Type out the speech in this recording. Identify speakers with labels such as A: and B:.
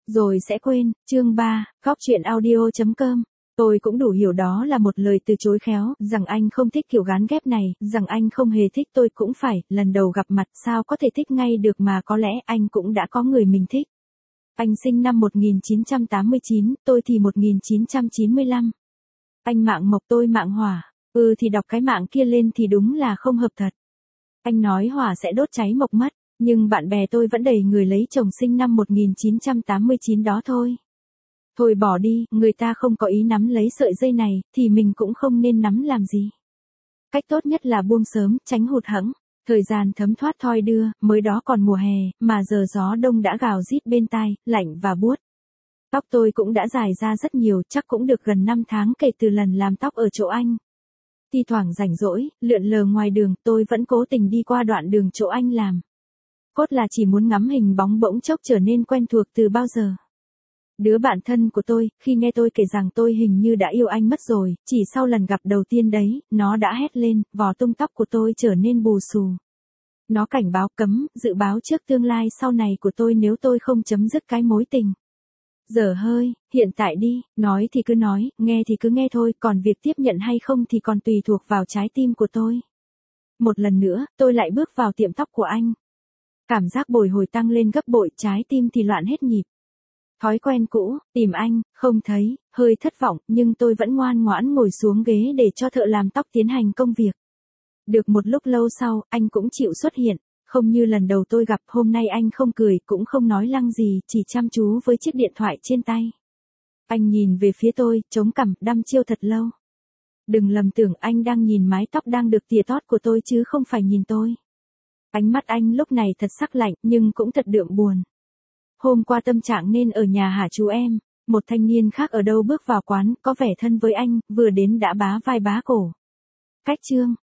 A: rồi sẽ quên. Chương 3, Góc truyện audio.com. Tôi cũng đủ hiểu đó là một lời từ chối khéo, rằng anh không thích kiểu gán ghép này, rằng anh không hề thích tôi cũng phải, lần đầu gặp mặt sao có thể thích ngay được mà có lẽ anh cũng đã có người mình thích. Anh sinh năm 1989, tôi thì 1995. Anh mạng mộc tôi mạng hỏa, thì đọc cái mạng kia lên thì đúng là không hợp thật. Anh nói hỏa sẽ đốt cháy mộc mất, nhưng bạn bè tôi vẫn đầy người lấy chồng sinh năm 1989 đó thôi. Thôi bỏ đi, người ta không có ý nắm lấy sợi dây này, thì mình cũng không nên nắm làm gì. Cách tốt nhất là buông sớm, tránh hụt hẫng. Thời gian thấm thoát thoi đưa, mới đó còn mùa hè, mà giờ gió đông đã gào rít bên tai, lạnh và buốt. Tóc tôi cũng đã dài ra rất nhiều, chắc cũng được gần 5 tháng kể từ lần làm tóc ở chỗ anh. Thi thoảng rảnh rỗi, lượn lờ ngoài đường, tôi vẫn cố tình đi qua đoạn đường chỗ anh làm. Cốt là chỉ muốn ngắm hình bóng bỗng chốc trở nên quen thuộc từ bao giờ. Đứa bạn thân của tôi, khi nghe tôi kể rằng tôi hình như đã yêu anh mất rồi, chỉ sau lần gặp đầu tiên đấy, nó đã hét lên, vò tung tóc của tôi trở nên bù xù. Nó cảnh báo cấm, dự báo trước tương lai sau này của tôi nếu tôi không chấm dứt cái mối tình. Dở hơi, hiện tại đi, nói thì cứ nói, nghe thì cứ nghe thôi, còn việc tiếp nhận hay không thì còn tùy thuộc vào trái tim của tôi. Một lần nữa, tôi lại bước vào tiệm tóc của anh. Cảm giác bồi hồi tăng lên gấp bội, trái tim thì loạn hết nhịp. Thói quen cũ, tìm anh, không thấy, hơi thất vọng, nhưng tôi vẫn ngoan ngoãn ngồi xuống ghế để cho thợ làm tóc tiến hành công việc. Được một lúc lâu sau, anh cũng chịu xuất hiện, không như lần đầu tôi gặp, hôm nay anh không cười, cũng không nói lăng gì, chỉ chăm chú với chiếc điện thoại trên tay. Anh nhìn về phía tôi, chống cằm, đăm chiêu thật lâu. Đừng lầm tưởng anh đang nhìn mái tóc đang được tỉa tót của tôi chứ không phải nhìn tôi. Ánh mắt anh lúc này thật sắc lạnh, nhưng cũng thật đượm buồn. Hôm qua tâm trạng nên ở nhà hả chú em? Một thanh niên khác ở đâu bước vào quán, có vẻ thân với anh, vừa đến đã bá vai bá cổ. Cách chương,